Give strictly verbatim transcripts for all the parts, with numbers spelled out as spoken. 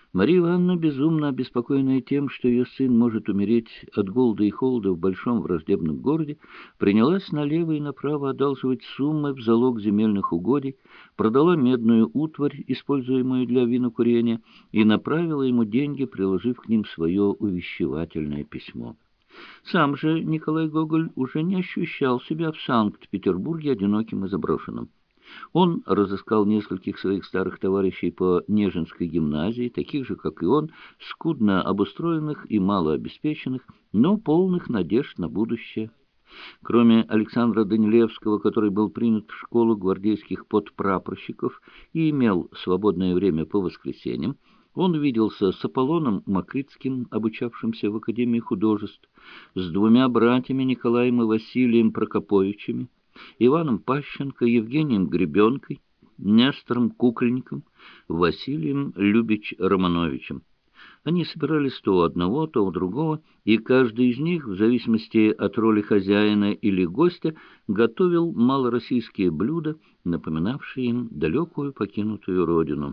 Марья Ивановна, безумно обеспокоенная тем, что ее сын может умереть от голода и холода в большом враждебном городе, принялась налево и направо одалживать суммы в залог земельных угодий, продала медную утварь, используемую для винокурения, и направила ему деньги, приложив к ним свое увещевательное письмо. Сам же Николай Гоголь уже не ощущал себя в Санкт-Петербурге одиноким и заброшенным. Он разыскал нескольких своих старых товарищей по Нежинской гимназии, таких же, как и он, скудно обустроенных и малообеспеченных, но полных надежд на будущее. Кроме Александра Данилевского, который был принят в школу гвардейских подпрапорщиков и имел свободное время по воскресеньям, он виделся с Аполлоном Макритским, обучавшимся в Академии художеств, с двумя братьями Николаем и Василием Прокоповичами, Иваном Пащенко, Евгением Гребенкой, Нестором Кукольником, Василием Любич-Романовичем. Они собирались то у одного, то у другого, и каждый из них, в зависимости от роли хозяина или гостя, готовил малороссийские блюда, напоминавшие им далекую покинутую родину.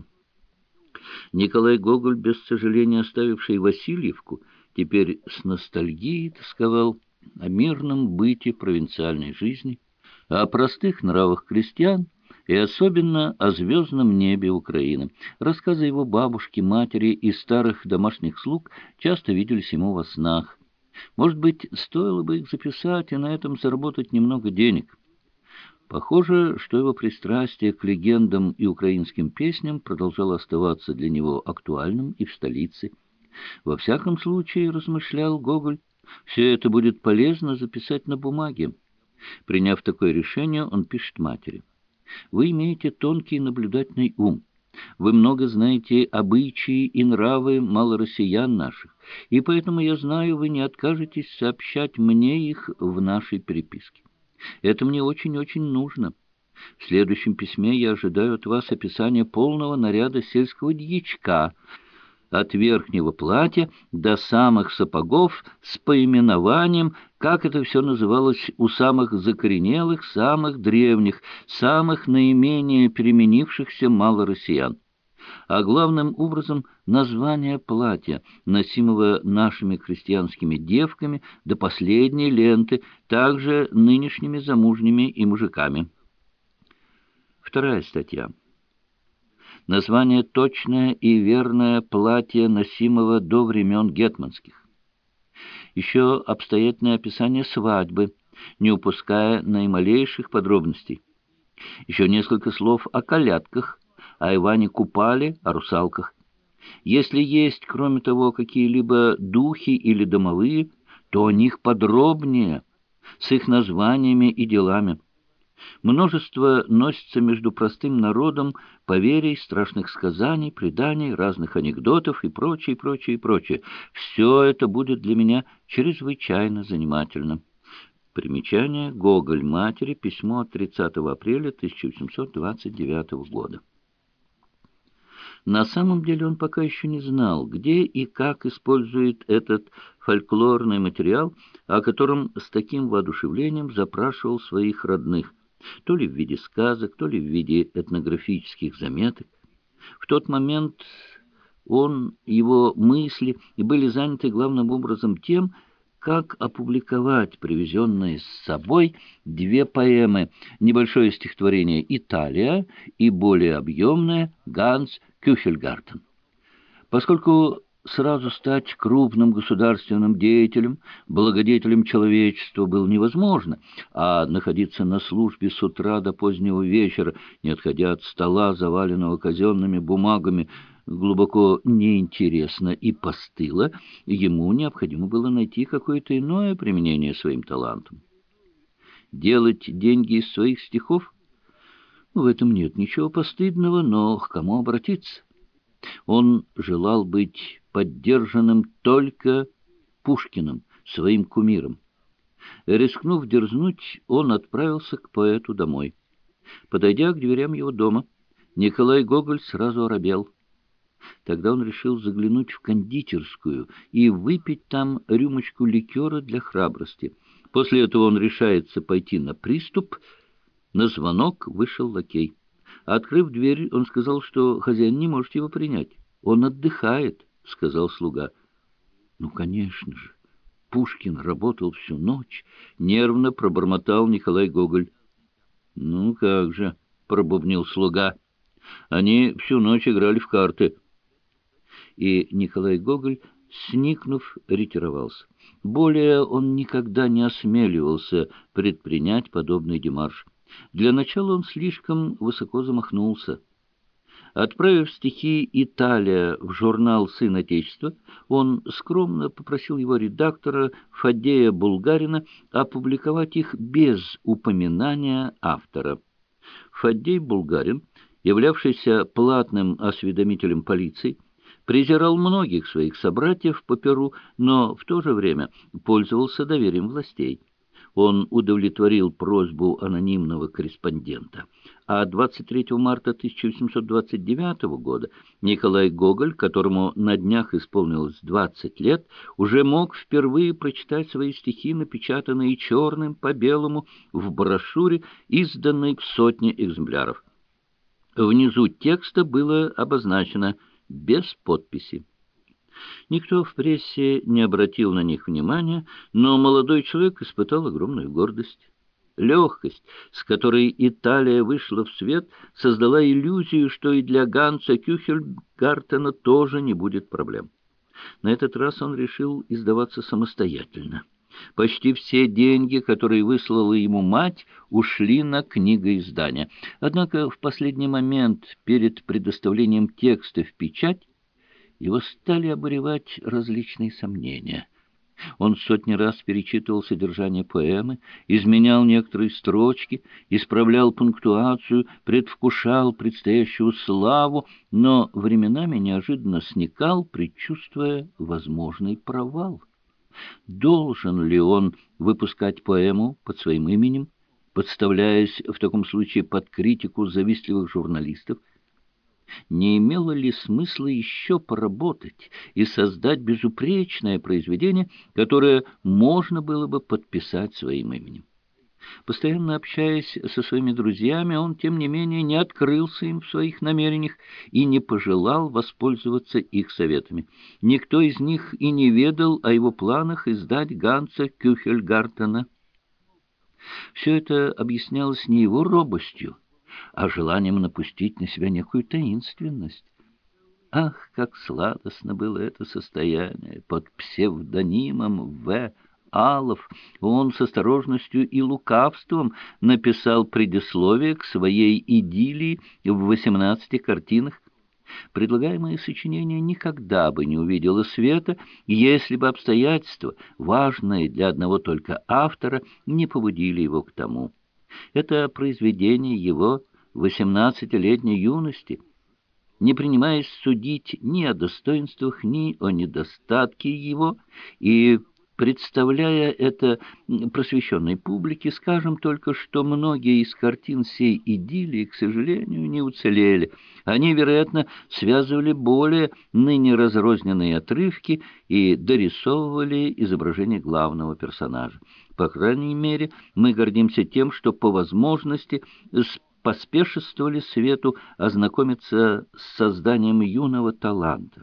Николай Гоголь, без сожаления оставивший Васильевку, теперь с ностальгией тосковал о мирном быте провинциальной жизни, о простых нравах крестьян и особенно о звездном небе Украины. Рассказы его бабушки, матери и старых домашних слуг часто виделись ему во снах. Может быть, стоило бы их записать и на этом заработать немного денег. Похоже, что его пристрастие к легендам и украинским песням продолжало оставаться для него актуальным и в столице. Во всяком случае, размышлял Гоголь, все это будет полезно записать на бумаге. Приняв такое решение, он пишет матери: «Вы имеете тонкий наблюдательный ум. Вы много знаете обычаи и нравы малороссиян наших, и поэтому, я знаю, вы не откажетесь сообщать мне их в нашей переписке. Это мне очень-очень нужно. В следующем письме я ожидаю от вас описания полного наряда сельского дьячка, от верхнего платья до самых сапогов с поименованием, как это все называлось у самых закоренелых, самых древних, самых наименее переменившихся малороссиян. А главным образом название платья, носимого нашими крестьянскими девками до последней ленты, также нынешними замужними и мужиками». Вторая статья. Название точное и верное платья, носимого до времен гетманских. Еще обстоятельное описание свадьбы, не упуская наималейших подробностей. Еще несколько слов о колядках, о Иване Купале, о русалках. Если есть, кроме того, какие-либо духи или домовые, то о них подробнее, с их названиями и делами. Множество носится между простым народом поверий, страшных сказаний, преданий, разных анекдотов и прочее, прочее, прочее. Все это будет для меня чрезвычайно занимательно. Примечание. Гоголь матери. Письмо от тридцатого апреля тысяча восемьсот двадцать девятого года. На самом деле он пока еще не знал, где и как использует этот фольклорный материал, о котором с таким воодушевлением запрашивал своих родных, то ли в виде сказок, то ли в виде этнографических заметок. В тот момент он, его мысли были заняты главным образом тем, как опубликовать привезенные с собой две поэмы: небольшое стихотворение «Италия» и более объемное «Ганс Кюхельгартен». Поскольку сразу стать крупным государственным деятелем, благодетелем человечества было невозможно, а находиться на службе с утра до позднего вечера, не отходя от стола, заваленного казенными бумагами, глубоко неинтересно и постыло, ему необходимо было найти какое-то иное применение своим талантам. Делать деньги из своих стихов? В этом нет ничего постыдного, но к кому обратиться? Он желал быть поддержанным только Пушкиным, своим кумиром. Рискнув дерзнуть, он отправился к поэту домой. Подойдя к дверям его дома, Николай Гоголь сразу оробел. Тогда он решил заглянуть в кондитерскую и выпить там рюмочку ликера для храбрости. После этого он решается пойти на приступ. На звонок вышел лакей. Открыв дверь, он сказал, что хозяин не может его принять. Он отдыхает, — сказал слуга. — Ну, конечно же. Пушкин работал всю ночь, — нервно пробормотал Николай Гоголь. — Ну, как же, — пробубнил слуга. Они всю ночь играли в карты. И Николай Гоголь, сникнув, ретировался. Более он никогда не осмеливался предпринять подобный демарш. Для начала он слишком высоко замахнулся. Отправив стихи «Италия» в журнал «Сын Отечества», он скромно попросил его редактора Фаддея Булгарина опубликовать их без упоминания автора. Фаддей Булгарин, являвшийся платным осведомителем полиции, презирал многих своих собратьев по перу, но в то же время пользовался доверием властей. Он удовлетворил просьбу анонимного корреспондента. А двадцать третьего марта тысяча восемьсот двадцать девятого года Николай Гоголь, которому на днях исполнилось двадцать лет, уже мог впервые прочитать свои стихи, напечатанные черным по белому в брошюре, изданной в сотне экземпляров. Внизу текста было обозначено «без подписи». Никто в прессе не обратил на них внимания, но молодой человек испытал огромную гордость. Легкость, с которой Италия вышла в свет, создала иллюзию, что и для Ганса Кюхельгартена тоже не будет проблем. На этот раз он решил издаваться самостоятельно. Почти все деньги, которые выслала ему мать, ушли на книгоиздание. Однако в последний момент, перед предоставлением текста в печать, его стали обуревать различные сомнения. Он сотни раз перечитывал содержание поэмы, изменял некоторые строчки, исправлял пунктуацию, предвкушал предстоящую славу, но временами неожиданно сникал, предчувствуя возможный провал. Должен ли он выпускать поэму под своим именем, подставляясь в таком случае под критику завистливых журналистов? Не имело ли смысла еще поработать и создать безупречное произведение, которое можно было бы подписать своим именем? Постоянно общаясь со своими друзьями, он, тем не менее, не открылся им в своих намерениях и не пожелал воспользоваться их советами. Никто из них и не ведал о его планах издать Ганса Кюхельгартена. Все это объяснялось не его робостью, а желанием напустить на себя некую таинственность. Ах, как сладостно было это состояние под псевдонимом В. Алов! Он с осторожностью и лукавством написал предисловие к своей идиллии в восемнадцати картинах. Предлагаемое сочинение никогда бы не увидело света, если бы обстоятельства, важные для одного только автора, не побудили его к тому. Это произведение его восемнадцатилетней юности. Не принимаясь судить ни о достоинствах, ни о недостатке его, и представляя это просвещенной публике, скажем только, что многие из картин сей идиллии, к сожалению, не уцелели. Они, вероятно, связывали более ныне разрозненные отрывки и дорисовывали изображение главного персонажа. По крайней мере, мы гордимся тем, что по возможности поспешествовали свету ознакомиться с созданием юного таланта.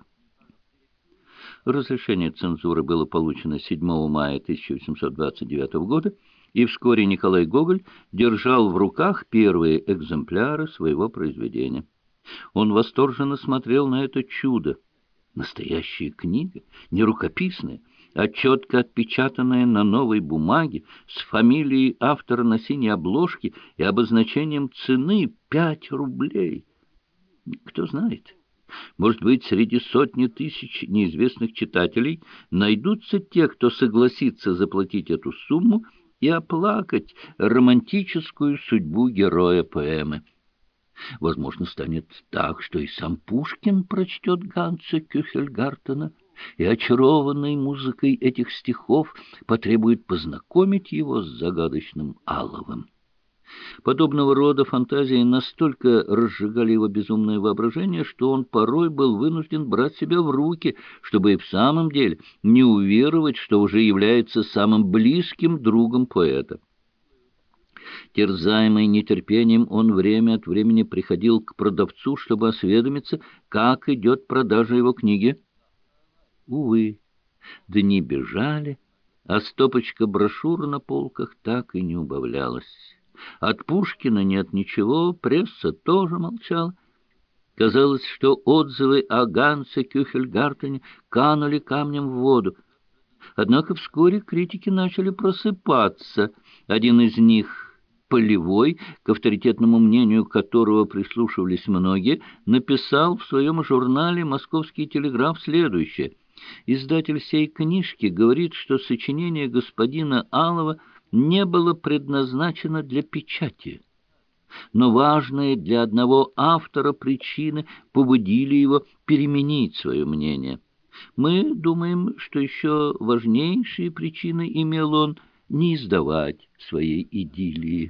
Разрешение цензуры было получено седьмого мая тысяча восемьсот двадцать девятого года, и вскоре Николай Гоголь держал в руках первые экземпляры своего произведения. Он восторженно смотрел на это чудо. Настоящая книга, не рукописная, а четко отпечатанная на новой бумаге, с фамилией автора на синей обложке и обозначением цены пять рублей. Кто знает, может быть, среди сотни тысяч неизвестных читателей найдутся те, кто согласится заплатить эту сумму и оплакать романтическую судьбу героя поэмы. Возможно, станет так, что и сам Пушкин прочтет Ганса Кюхельгартена и, очарованный музыкой этих стихов, потребует познакомить его с загадочным Аловым. Подобного рода фантазии настолько разжигали его безумное воображение, что он порой был вынужден брать себя в руки, чтобы и в самом деле не уверовать, что уже является самым близким другом поэта. Терзаемый нетерпением, он время от времени приходил к продавцу, чтобы осведомиться, как идет продажа его книги. Увы, дни бежали, а стопочка брошюр на полках так и не убавлялась. От Пушкина нет ничего, пресса тоже молчала. Казалось, что отзывы о Гансе Кюхельгартене канули камнем в воду. Однако вскоре критики начали просыпаться. Один из них, Полевой, к авторитетному мнению которого прислушивались многие, написал в своем журнале «Московский телеграф» следующее. Издатель сей книжки говорит, что сочинение господина Алова не было предназначено для печати, но важные для одного автора причины побудили его переменить свое мнение. Мы думаем, что еще важнейшие причины имел он не издавать своей идиллии.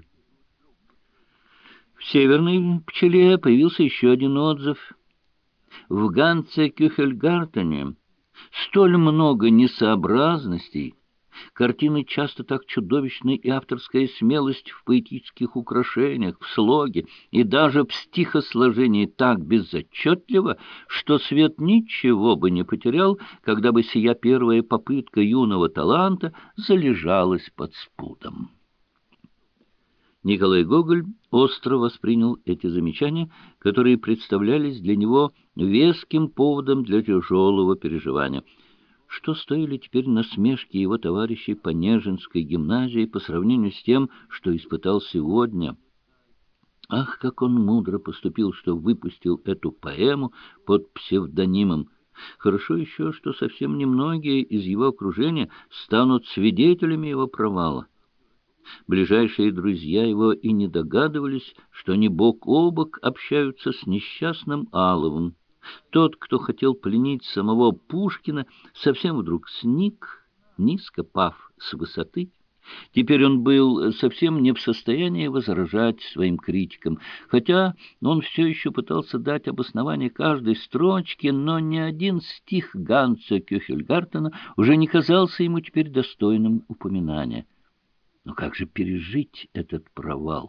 В «Северной пчеле» появился еще один отзыв. В Гансе Кюхельгартене столь много несообразностей, картины часто так чудовищны, и авторская смелость в поэтических украшениях, в слоге и даже в стихосложении так безотчетлива, что свет ничего бы не потерял, когда бы сия первая попытка юного таланта залежалась под спудом. Николай Гоголь остро воспринял эти замечания, которые представлялись для него веским поводом для тяжелого переживания. Что стоили теперь насмешки его товарищей по Нежинской гимназии по сравнению с тем, что испытал сегодня? Ах, как он мудро поступил, что выпустил эту поэму под псевдонимом! Хорошо еще, что совсем немногие из его окружения станут свидетелями его провала. Ближайшие друзья его и не догадывались, что они бок о бок общаются с несчастным Аловым. Тот, кто хотел пленить самого Пушкина, совсем вдруг сник, низко пав с высоты. Теперь он был совсем не в состоянии возражать своим критикам, хотя он все еще пытался дать обоснование каждой строчке, но ни один стих Ганса Кюхельгартена уже не казался ему теперь достойным упоминания. Но как же пережить этот провал?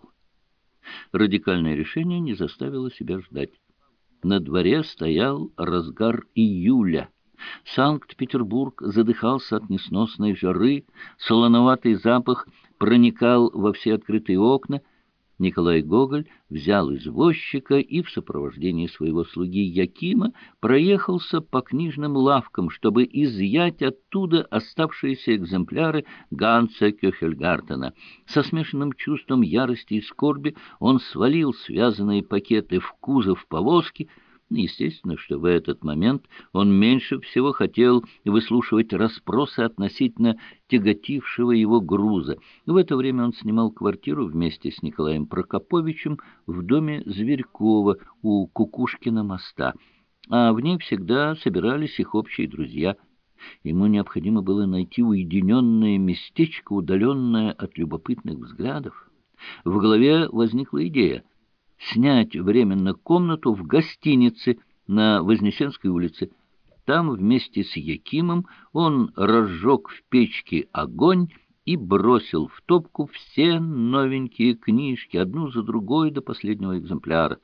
Радикальное решение не заставило себя ждать. На дворе стоял разгар июля. Санкт-Петербург задыхался от несносной жары, солоноватый запах проникал во все открытые окна. Николай Гоголь взял извозчика и в сопровождении своего слуги Якима проехался по книжным лавкам, чтобы изъять оттуда оставшиеся экземпляры Ганса Кюхельгартена. Со смешанным чувством ярости и скорби он свалил связанные пакеты в кузов повозки. Естественно, что в этот момент он меньше всего хотел выслушивать расспросы относительно тяготившего его груза. В это время он снимал квартиру вместе с Николаем Прокоповичем в доме Зверькова у Кукушкина моста, а в ней всегда собирались их общие друзья. Ему необходимо было найти уединенное местечко, удаленное от любопытных взглядов. В голове возникла идея снять временно комнату в гостинице на Вознесенской улице. Там вместе с Якимом он разжег в печке огонь и бросил в топку все новенькие книжки, одну за другой до последнего экземпляра.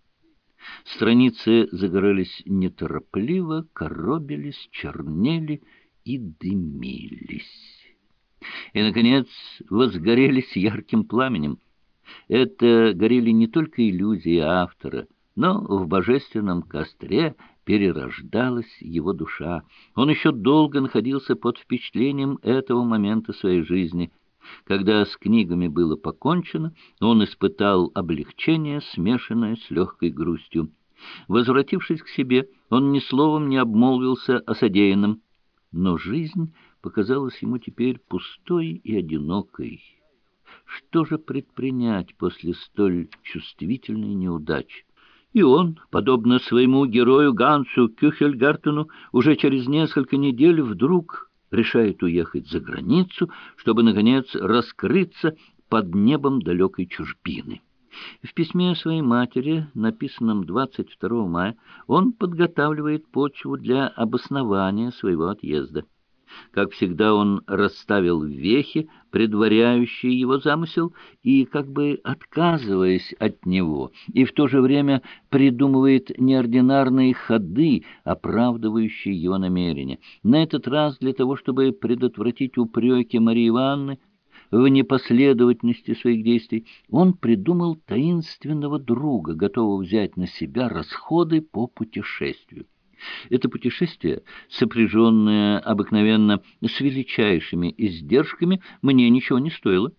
Страницы загорались неторопливо, коробились, чернели и дымились. И, наконец, возгорелись ярким пламенем. Это горели не только иллюзии автора, но в божественном костре перерождалась его душа. Он еще долго находился под впечатлением этого момента своей жизни. Когда с книгами было покончено, он испытал облегчение, смешанное с легкой грустью. Возвратившись к себе, он ни словом не обмолвился о содеянном, но жизнь показалась ему теперь пустой и одинокой. Что же предпринять после столь чувствительной неудачи? И он, подобно своему герою Гансу Кюхельгартену, уже через несколько недель вдруг решает уехать за границу, чтобы, наконец, раскрыться под небом далекой чужбины. В письме своей матери, написанном двадцать второго мая, он подготавливает почву для обоснования своего отъезда. Как всегда, он расставил вехи, предваряющие его замысел, и как бы отказываясь от него, и в то же время придумывает неординарные ходы, оправдывающие его намерения. На этот раз для того, чтобы предотвратить упреки Марии Ивановны в непоследовательности своих действий, он придумал таинственного друга, готового взять на себя расходы по путешествию. Это путешествие, сопряженное обыкновенно с величайшими издержками, мне ничего не стоило.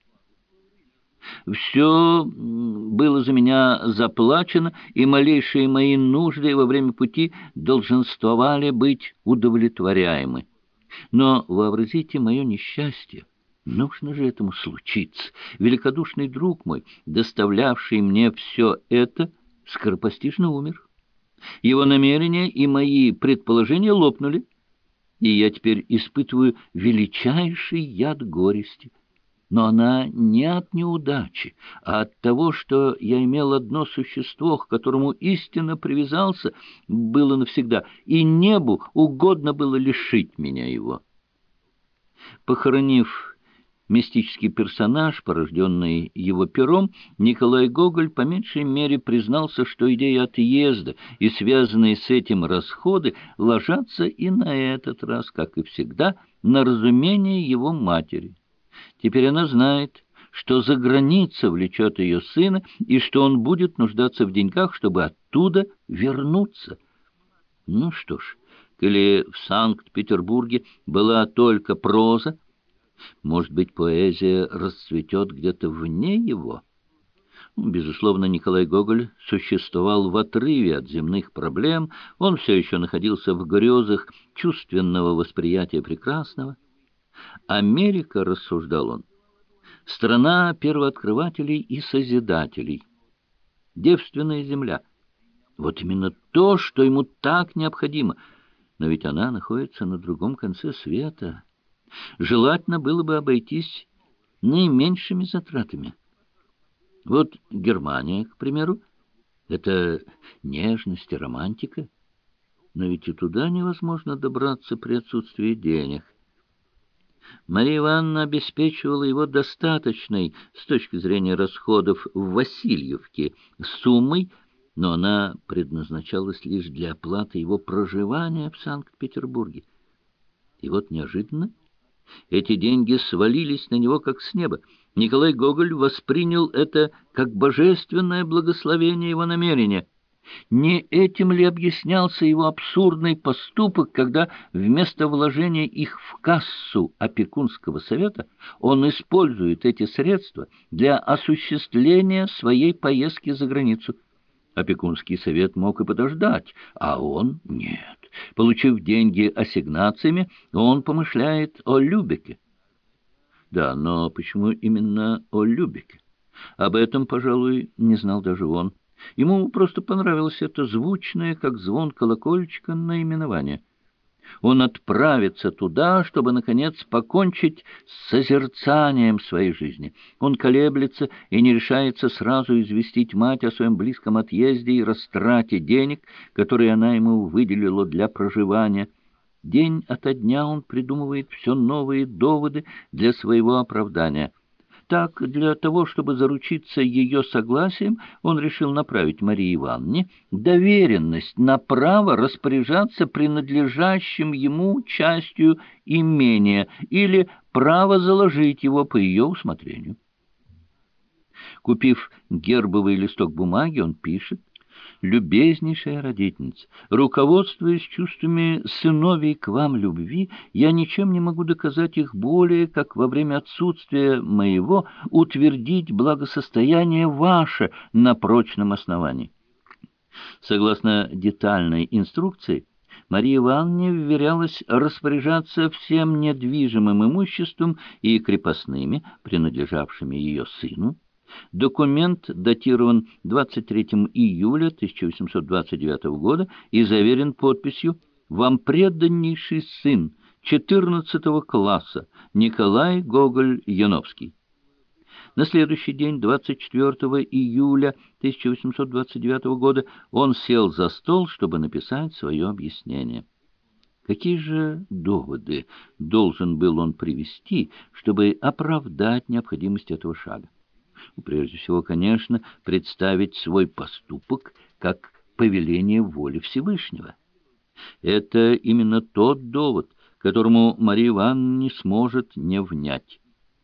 Все было за меня заплачено, и малейшие мои нужды во время пути долженствовали быть удовлетворяемы. Но вообразите мое несчастье. Нужно же этому случиться. Великодушный друг мой, доставлявший мне все это, скоропостижно умер. Его намерения и мои предположения лопнули, и я теперь испытываю величайший яд горести. Но она не от неудачи, а от того, что я имел одно существо, к которому истинно привязался, было навсегда, и небу угодно было лишить меня его. Похоронив мистический персонаж, порожденный его пером, Николай Гоголь по меньшей мере признался, что идея отъезда и связанные с этим расходы ложатся и на этот раз, как и всегда, на разумение его матери. Теперь она знает, что за граница влечет ее сына, и что он будет нуждаться в деньгах, чтобы оттуда вернуться. Ну что ж, коли в Санкт-Петербурге была только проза, может быть, поэзия расцветет где-то вне его? Безусловно, Николай Гоголь существовал в отрыве от земных проблем, он все еще находился в грезах чувственного восприятия прекрасного. Америка, рассуждал он, страна первооткрывателей и созидателей, девственная земля. Вот именно то, что ему так необходимо, но ведь она находится на другом конце света. Желательно было бы обойтись наименьшими затратами. Вот Германия, к примеру, это нежность и романтика, но ведь и туда невозможно добраться при отсутствии денег. Мария Ивановна обеспечивала его достаточной, с точки зрения расходов в Васильевке, суммой, но она предназначалась лишь для оплаты его проживания в Санкт-Петербурге. И вот неожиданно эти деньги свалились на него как с неба. Николай Гоголь воспринял это как божественное благословение его намерения. Не этим ли объяснялся его абсурдный поступок, когда вместо вложения их в кассу опекунского совета он использует эти средства для осуществления своей поездки за границу? Опекунский совет мог и подождать, а он нет. Получив деньги ассигнациями, он помышляет о Любеке. Да, но почему именно о Любеке? Об этом, пожалуй, не знал даже он. Ему просто понравилось это звучное, как звон колокольчика, наименование. Он отправится туда, чтобы, наконец, покончить с созерцанием своей жизни. Он колеблется и не решается сразу известить мать о своем близком отъезде и растрате денег, которые она ему выделила для проживания. День ото дня он придумывает все новые доводы для своего оправдания. Так, для того, чтобы заручиться ее согласием, он решил направить Марии Ивановне доверенность на право распоряжаться принадлежащим ему частью имения или право заложить его по ее усмотрению. Купив гербовый листок бумаги, он пишет: «Любезнейшая родительница, руководствуясь чувствами сыновей к вам любви, я ничем не могу доказать их более, как во время отсутствия моего утвердить благосостояние ваше на прочном основании». Согласно детальной инструкции, Марии Ивановне вверялось распоряжаться всем недвижимым имуществом и крепостными, принадлежавшими ее сыну. Документ датирован двадцать третьего июля тысяча восемьсот двадцать девятого года и заверен подписью «Вам преданнейший сын четырнадцатого класса Николай Гоголь-Яновский». На следующий день, двадцать четвёртого июля тысяча восемьсот двадцать девятого года, он сел за стол, чтобы написать свое объяснение. Какие же доводы должен был он привести, чтобы оправдать необходимость этого шага? Прежде всего, конечно, представить свой поступок как повеление воли Всевышнего. Это именно тот довод, которому Мария Ивановна не сможет не внять.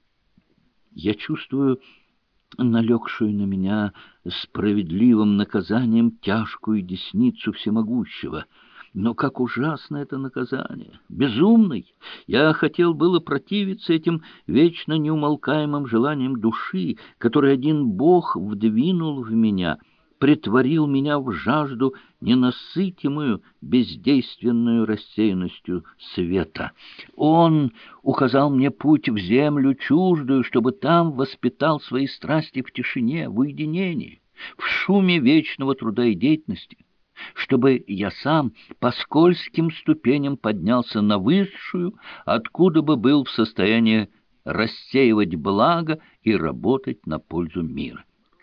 Я чувствую налегшую на меня справедливым наказанием тяжкую десницу всемогущего. Но как ужасно это наказание! Безумный! Я хотел было противиться этим вечно неумолкаемым желаниям души, который один Бог вдвинул в меня, притворил меня в жажду, ненасытимую бездейственную рассеянностью света. Он указал мне путь в землю чуждую, чтобы там воспитал свои страсти в тишине, в уединении, в шуме вечного труда и деятельности, чтобы я сам по скользким ступеням поднялся на высшую, откуда бы был в состоянии рассеивать благо и работать на пользу мира.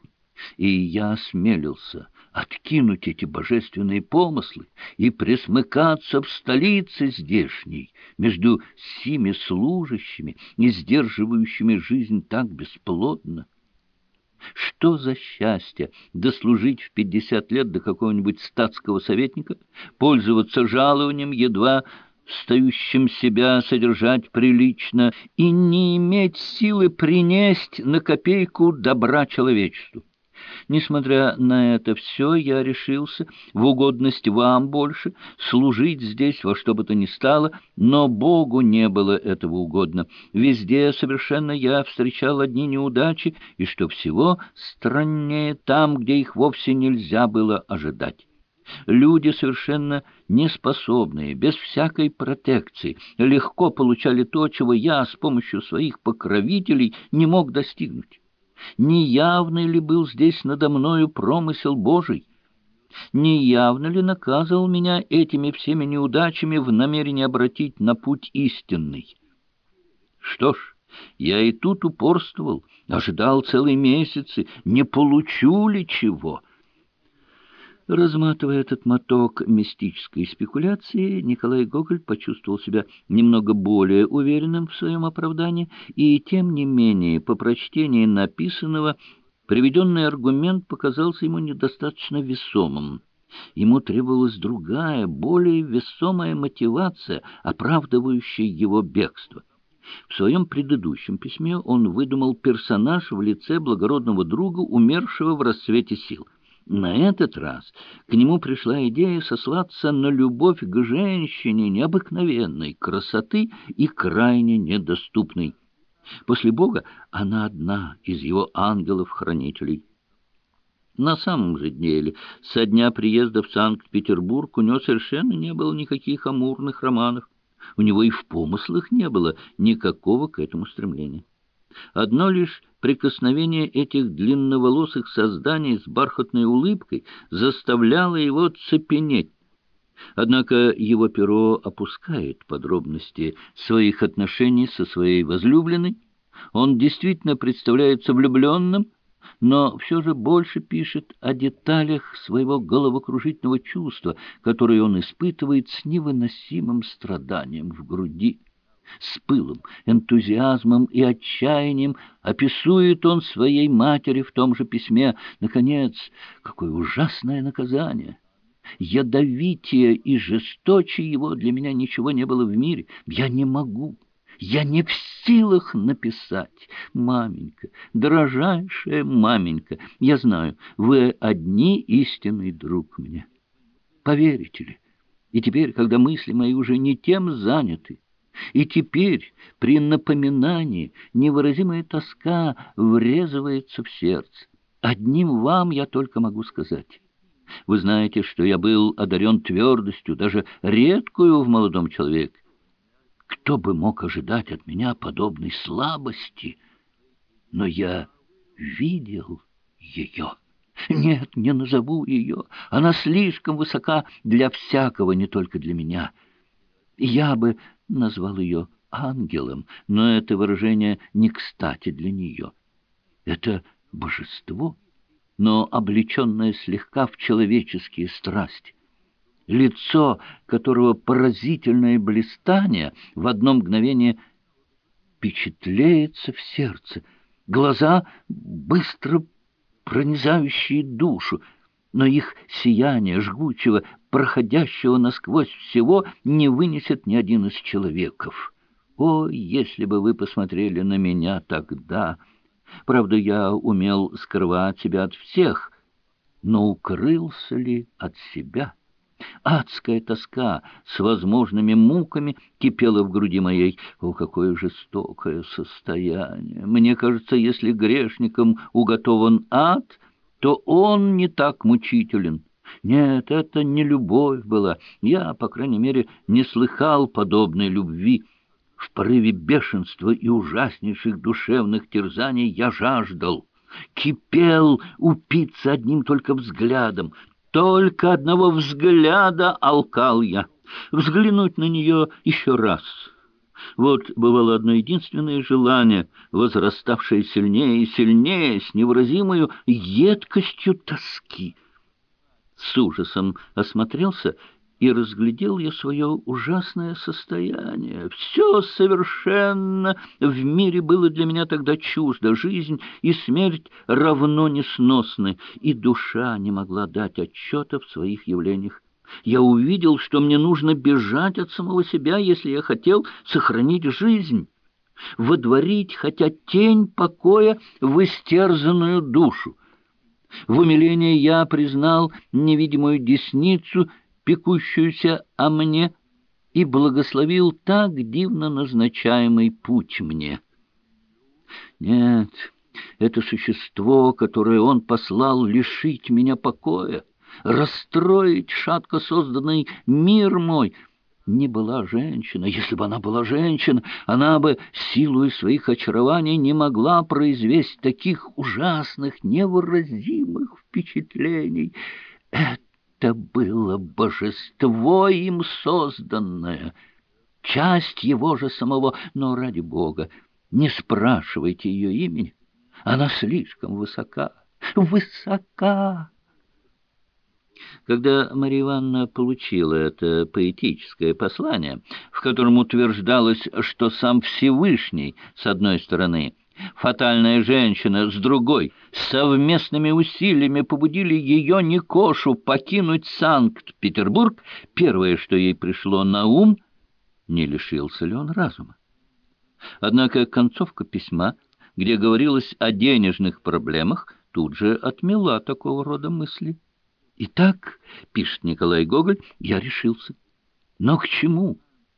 И я осмелился откинуть эти божественные помыслы и пресмыкаться в столице здешней, между сими служащими и сдерживающими жизнь так бесплодно. Что за счастье дослужить в пятьдесят лет до какого-нибудь статского советника, пользоваться жалованием, едва стоящим себя содержать прилично, и не иметь силы принесть на копейку добра человечеству? Несмотря на это все, я решился в угодность вам больше служить здесь во что бы то ни стало, но Богу не было этого угодно. Везде совершенно я встречал одни неудачи, и, что всего страннее, там, где их вовсе нельзя было ожидать. Люди, совершенно неспособные, без всякой протекции, легко получали то, чего я с помощью своих покровителей не мог достигнуть. Не явный ли был здесь надо мною промысел Божий? Не явно ли наказывал меня этими всеми неудачами в намерении обратить на путь истинный? Что ж, я и тут упорствовал, ожидал целые месяцы, не получу ли чего? Разматывая этот моток мистической спекуляции, Николай Гоголь почувствовал себя немного более уверенным в своем оправдании, и, тем не менее, по прочтении написанного, приведенный аргумент показался ему недостаточно весомым. Ему требовалась другая, более весомая мотивация, оправдывающая его бегство. В своем предыдущем письме он выдумал персонаж в лице благородного друга, умершего в расцвете сил. На этот раз к нему пришла идея сослаться на любовь к женщине необыкновенной красоты и крайне недоступной. После Бога она одна из его ангелов-хранителей. На самом же деле, со дня приезда в Санкт-Петербург у него совершенно не было никаких амурных романов. У него и в помыслах не было никакого к этому стремления. Одно лишь прикосновение этих длинноволосых созданий с бархатной улыбкой заставляло его цепенеть. Однако его перо опускает подробности своих отношений со своей возлюбленной. Он действительно представляется влюбленным, но все же больше пишет о деталях своего головокружительного чувства, которое он испытывает с невыносимым страданием в груди. С пылом, энтузиазмом и отчаянием описует он своей матери в том же письме. Наконец, какое ужасное наказание! Ядовитее и жесточе его для меня ничего не было в мире. Я не могу, я не в силах написать. Маменька, дорожайшая маменька, я знаю, вы одни истинный друг мне. Поверите ли? И теперь, когда мысли мои уже не тем заняты, и теперь при напоминании невыразимая тоска врезывается в сердце. Одним вам я только могу сказать. Вы знаете, что я был одарен твердостью, даже редкую в молодом человеке. Кто бы мог ожидать от меня подобной слабости? Но я видел ее. Нет, не назову ее. Она слишком высока для всякого, не только для меня. Я бы назвал ее ангелом, но это выражение не кстати для нее. Это божество, но облеченное слегка в человеческие страсти. лицо которого поразительное блистание в одно мгновение впечатляется в сердце, глаза, быстро пронизающие душу, но их сияние жгучего, проходящего насквозь всего, не вынесет ни один из человеков. О, если бы вы посмотрели на меня тогда! Правда, я умел скрывать себя от всех, но укрылся ли от себя? Адская тоска с возможными муками кипела в груди моей. О, какое жестокое состояние! Мне кажется, если грешникам уготован ад, то он не так мучителен. Нет, это не любовь была. Я, по крайней мере, не слыхал подобной любви. В порыве бешенства и ужаснейших душевных терзаний я жаждал, кипел упиться одним только взглядом. Только одного взгляда алкал я. Взглянуть на нее еще раз. Вот бывало одно единственное желание, возраставшее сильнее и сильнее, с невыразимою едкостью тоски. С ужасом осмотрелся, и разглядел я свое ужасное состояние. Все совершенно в мире было для меня тогда чуждо. Жизнь и смерть равно несносны, и душа не могла дать отчета в своих явлениях. Я увидел, что мне нужно бежать от самого себя, если я хотел сохранить жизнь, водворить хотя тень покоя в истерзанную душу. В умилении я признал невидимую десницу, пекущуюся о мне, и благословил так дивно назначаемый путь мне. Нет, это существо, которое он послал лишить меня покоя, расстроить шатко созданный мир мой, не была женщина. Если бы она была женщина, она бы силой своих очарований не могла произвести таких ужасных, невыразимых впечатлений. Это было божество им созданное, часть его же самого. Но, ради Бога, не спрашивайте ее имени. Она слишком высока, высока. Когда Марья Ивановна получила это поэтическое послание, в котором утверждалось, что сам Всевышний, с одной стороны, фатальная женщина, с другой, совместными усилиями побудили ее, Никошу, покинуть Санкт-Петербург, первое, что ей пришло на ум, не лишился ли он разума. Однако концовка письма, где говорилось о денежных проблемах, тут же отмела такого рода мысли. «Итак, — пишет Николай Гоголь, — я решился. Но к чему?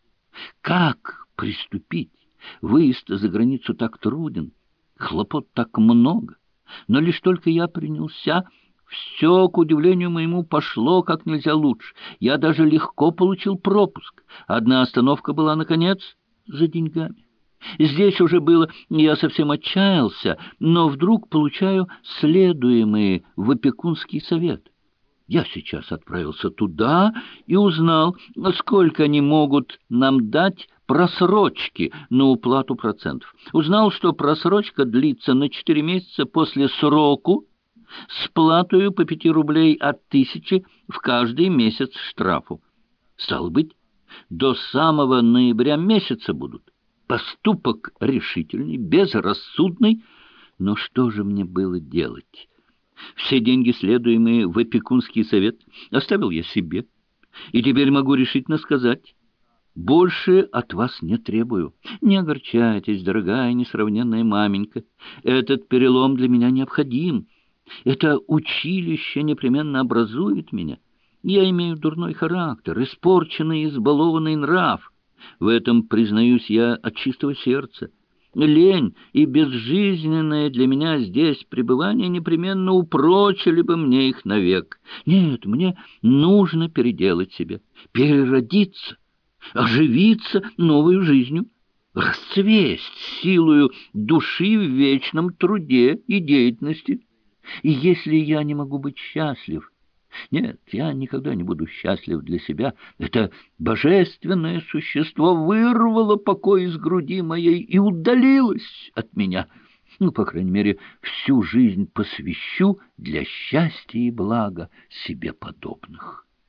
Как приступить? Выезд за границу так труден, хлопот так много. Но лишь только я принялся, все, к удивлению моему, пошло как нельзя лучше. Я даже легко получил пропуск. Одна остановка была, наконец, за деньгами. Здесь уже было, я совсем отчаялся, но вдруг получаю следуемые в опекунский совет. Я сейчас отправился туда и узнал, сколько они могут нам дать просрочки на уплату процентов. Узнал, что просрочка длится на четыре месяца после сроку с платой по пяти рублей от тысячи в каждый месяц штрафу. Стало быть, до самого ноября месяца будут. Поступок решительный, безрассудный, но что же мне было делать? Все деньги, следуемые в опекунский совет, оставил я себе. И теперь могу решительно сказать: больше от вас не требую. Не огорчайтесь, дорогая несравненная маменька. Этот перелом для меня необходим. Это училище непременно образует меня. Я имею дурной характер, испорченный и избалованный нрав. В этом признаюсь я от чистого сердца. Лень и безжизненное для меня здесь пребывание непременно упрочили бы мне их навек. Нет, мне нужно переделать себя, переродиться, оживиться новой жизнью, расцвесть силою души в вечном труде и деятельности. И если я не могу быть счастлив, нет, я никогда не буду счастлив для себя. Это божественное существо вырвало покой из груди моей и удалилось от меня. Ну, по крайней мере, всю жизнь посвящу для счастья и блага себе подобных.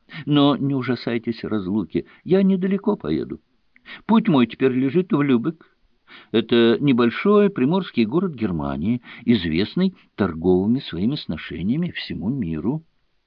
Но не ужасайтесь разлуки, я недалеко поеду. Путь мой теперь лежит в Любек. Это небольшой приморский город Германии, известный торговыми своими сношениями всему миру.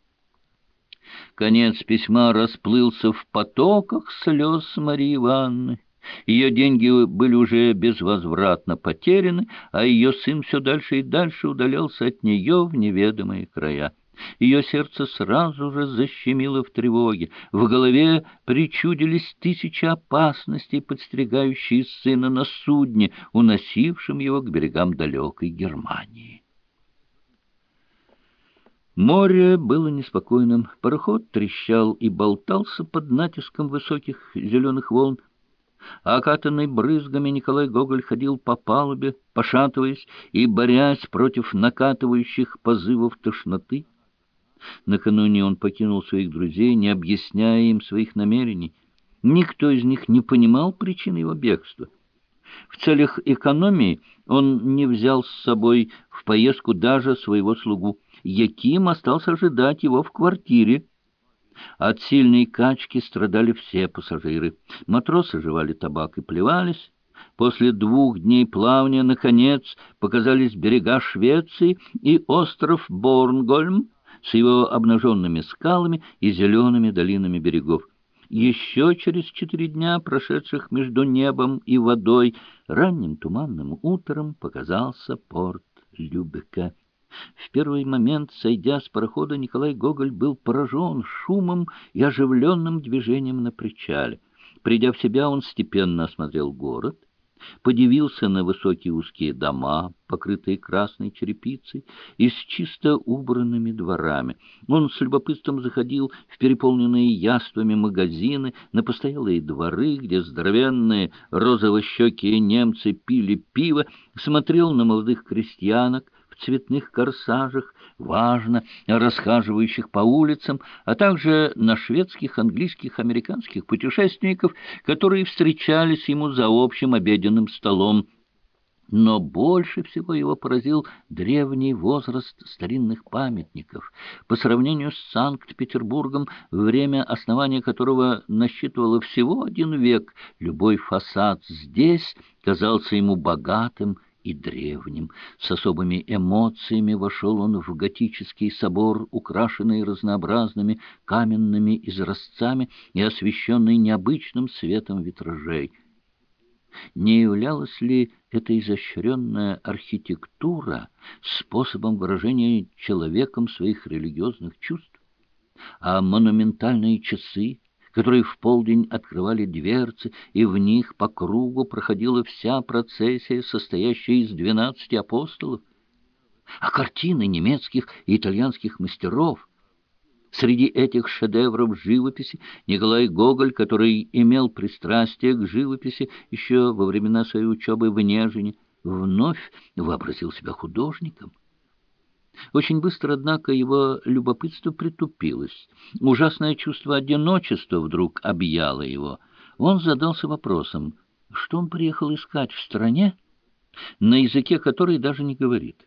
Конец письма расплылся в потоках слез Марии Ивановны. Ее деньги были уже безвозвратно потеряны, а ее сын все дальше и дальше удалялся от нее в неведомые края. Ее сердце сразу же защемило в тревоге. В голове причудились тысячи опасностей, подстерегающие сына на судне, уносившем его к берегам далекой Германии. Море было неспокойным, пароход трещал и болтался под натиском высоких зеленых волн. Окатанный брызгами, Николай Гоголь ходил по палубе, пошатываясь и борясь против накатывающих позывов тошноты. Накануне он покинул своих друзей, не объясняя им своих намерений. Никто из них не понимал причины его бегства. В целях экономии он не взял с собой в поездку даже своего слугу. Яким остался ожидать его в квартире. От сильной качки страдали все пассажиры. Матросы жевали табак и плевались. После двух дней плавания, наконец, показались берега Швеции и остров Борнгольм с его обнаженными скалами и зелеными долинами берегов. Еще через четыре дня, прошедших между небом и водой, ранним туманным утром показался порт Любека. В первый момент, сойдя с парохода, Николай Гоголь был поражен шумом и оживленным движением на причале. Придя в себя, он степенно осмотрел город, подивился на высокие узкие дома, покрытые красной черепицей и с чисто убранными дворами. Он с любопытством заходил в переполненные яствами магазины, на постоялые дворы, где здоровенные розово-щекие немцы пили пиво, смотрел на молодых крестьянок в цветных корсажах, важно расхаживающих по улицам, а также на шведских, английских, американских путешественников, которые встречались ему за общим обеденным столом. Но больше всего его поразил древний возраст старинных памятников. По сравнению с Санкт-Петербургом, время основания которого насчитывало всего один век, любой фасад здесь казался ему богатым и древним. С особыми эмоциями вошел он в готический собор, украшенный разнообразными каменными изразцами и освещенный необычным светом витражей. Не являлась ли эта изощренная архитектура способом выражения человеком своих религиозных чувств? А монументальные часы, которые в полдень открывали дверцы, и в них по кругу проходила вся процессия, состоящая из двенадцати апостолов, а картины немецких и итальянских мастеров. Среди этих шедевров живописи Николай Гоголь, который имел пристрастие к живописи еще во времена своей учебы в Нежине, вновь вообразил себя художником. Очень быстро, однако, его любопытство притупилось. Ужасное чувство одиночества вдруг объяло его. Он задался вопросом, что он приехал искать в стране, на языке которой даже не говорит.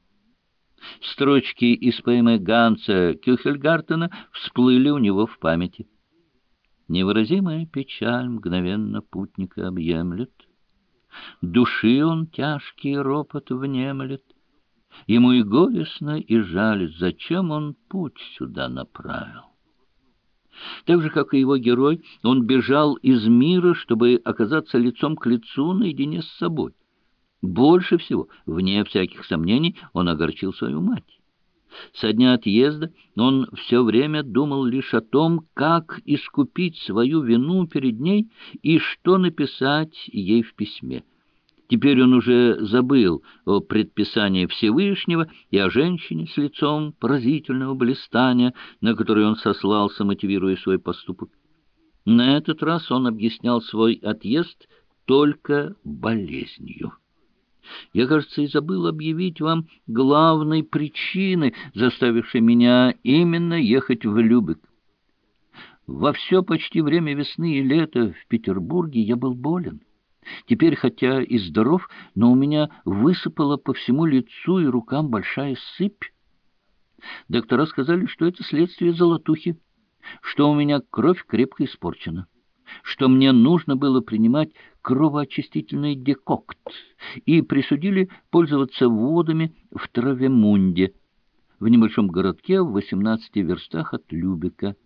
Строчки из поэмы Ганса Кюхельгартена всплыли у него в памяти. Невыразимая печаль мгновенно путника объемлет, души он тяжкий ропот внемлет, ему и горестно, и жаль, зачем он путь сюда направил. Так же, как и его герой, он бежал из мира, чтобы оказаться лицом к лицу наедине с собой. Больше всего, вне всяких сомнений, он огорчил свою мать. Со дня отъезда он все время думал лишь о том, как искупить свою вину перед ней и что написать ей в письме. Теперь он уже забыл о предписании Всевышнего и о женщине с лицом поразительного блистания, на которой он сослался, мотивируя свой поступок. На этот раз он объяснял свой отъезд только болезнью. Я, кажется, и забыл объявить вам главной причины, заставившей меня именно ехать в Любек. Во все почти время весны и лета в Петербурге я был болен. Теперь, хотя и здоров, но у меня высыпала по всему лицу и рукам большая сыпь. Доктора сказали, что это следствие золотухи. что у меня кровь крепко испорчена, что мне нужно было принимать кровоочистительный декокт, и присудили пользоваться водами в Травемунде, в небольшом городке в восемнадцати верстах от Любека.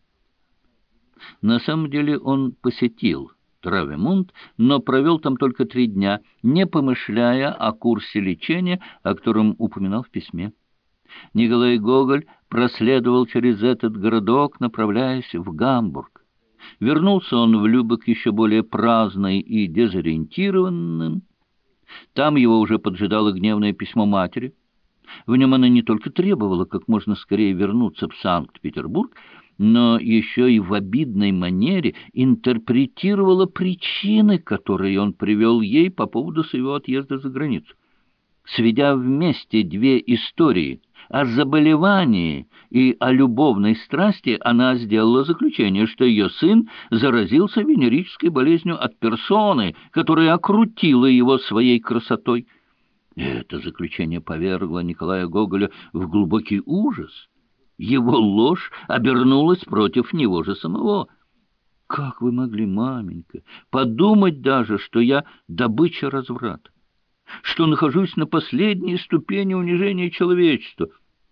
На самом деле он посетил Травемунд, но провел там только три дня, не помышляя о курсе лечения, о котором упоминал в письме. Николай Гоголь проследовал через этот городок, направляясь в Гамбург. Вернулся он в Любек еще более праздный и дезориентированным. Там его уже поджидало гневное письмо матери. В нем она не только требовала как можно скорее вернуться в Санкт-Петербург, но еще и в обидной манере интерпретировала причины, которые он привел ей по поводу своего отъезда за границу. Сведя вместе две истории о заболевании и о любовной страсти, она сделала заключение, что ее сын заразился венерической болезнью от персоны, которая окрутила его своей красотой. Это заключение повергло Николая Гоголя в глубокий ужас. Его ложь обернулась против него же самого. «Как вы могли, маменька, подумать даже, что я добыча разврата, что нахожусь на последней ступени унижения человечества?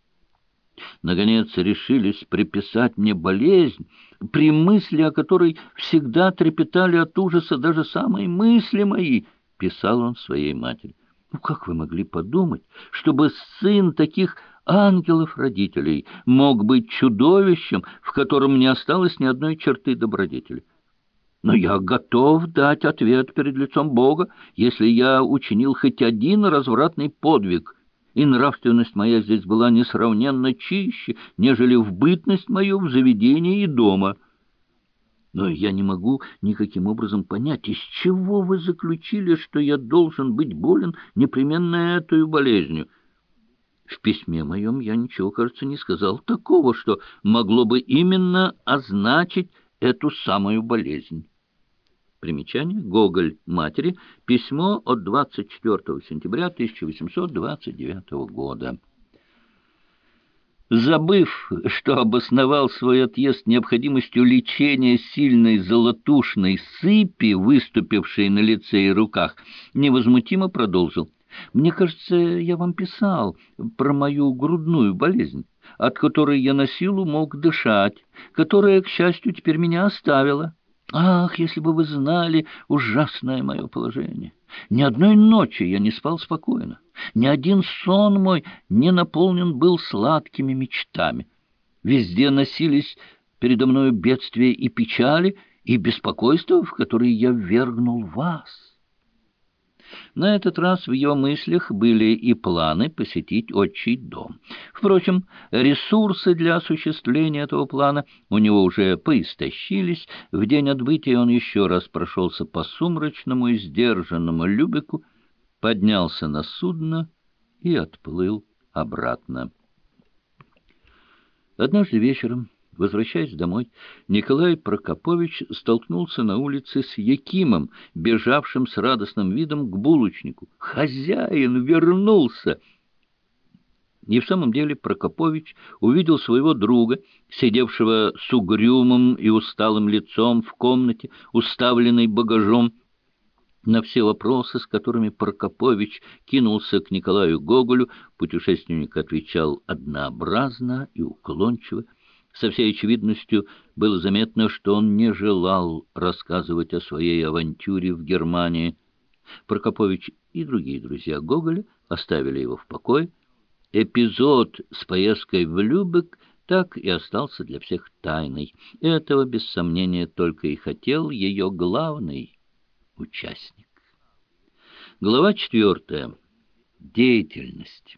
Наконец решились приписать мне болезнь, при мысли о которой всегда трепетали от ужаса даже самые мысли мои», — писал он своей матери. «Ну как вы могли подумать, чтобы сын таких ангелов-родителей мог быть чудовищем, в котором не осталось ни одной черты добродетели? Но я готов дать ответ перед лицом Бога, если я учинил хоть один развратный подвиг, и нравственность моя здесь была несравненно чище, нежели в бытность мою в заведении и дома. Но я не могу никаким образом понять, из чего вы заключили, что я должен быть болен непременно этой болезнью. В письме моем я ничего, кажется, не сказал такого, что могло бы именно означить эту самую болезнь». Примечание. Гоголь матери. Письмо от двадцать четвёртого сентября тысяча восемьсот двадцать девятого года. Забыв, что обосновал свой отъезд необходимостью лечения сильной золотушной сыпи, выступившей на лице и руках, невозмутимо продолжил. «Мне кажется, я вам писал про мою грудную болезнь, от которой я на силу мог дышать, которая, к счастью, теперь меня оставила. Ах, если бы вы знали ужасное мое положение! Ни одной ночи я не спал спокойно, ни один сон мой не наполнен был сладкими мечтами. Везде носились передо мною бедствия и печали, и беспокойства, в которые я ввергнул вас». На этот раз в его мыслях были и планы посетить отчий дом. Впрочем, ресурсы для осуществления этого плана у него уже поистощились. В день отбытия он еще раз прошелся по сумрачному и сдержанному Любеку, поднялся на судно и отплыл обратно. Однажды вечером, возвращаясь домой, Николай Прокопович столкнулся на улице с Якимом, бежавшим с радостным видом к булочнику. «Хозяин вернулся!» И в самом деле Прокопович увидел своего друга, сидевшего с угрюмым и усталым лицом в комнате, уставленной багажом. На все вопросы, с которыми Прокопович кинулся к Николаю Гоголю, путешественник отвечал однообразно и уклончиво. Со всей очевидностью было заметно, что он не желал рассказывать о своей авантюре в Германии. Прокопович и другие друзья Гоголя оставили его в покое. Эпизод с поездкой в Любек так и остался для всех тайной. Этого, без сомнения, только и хотел ее главный участник. Глава четвертая. Деятельность.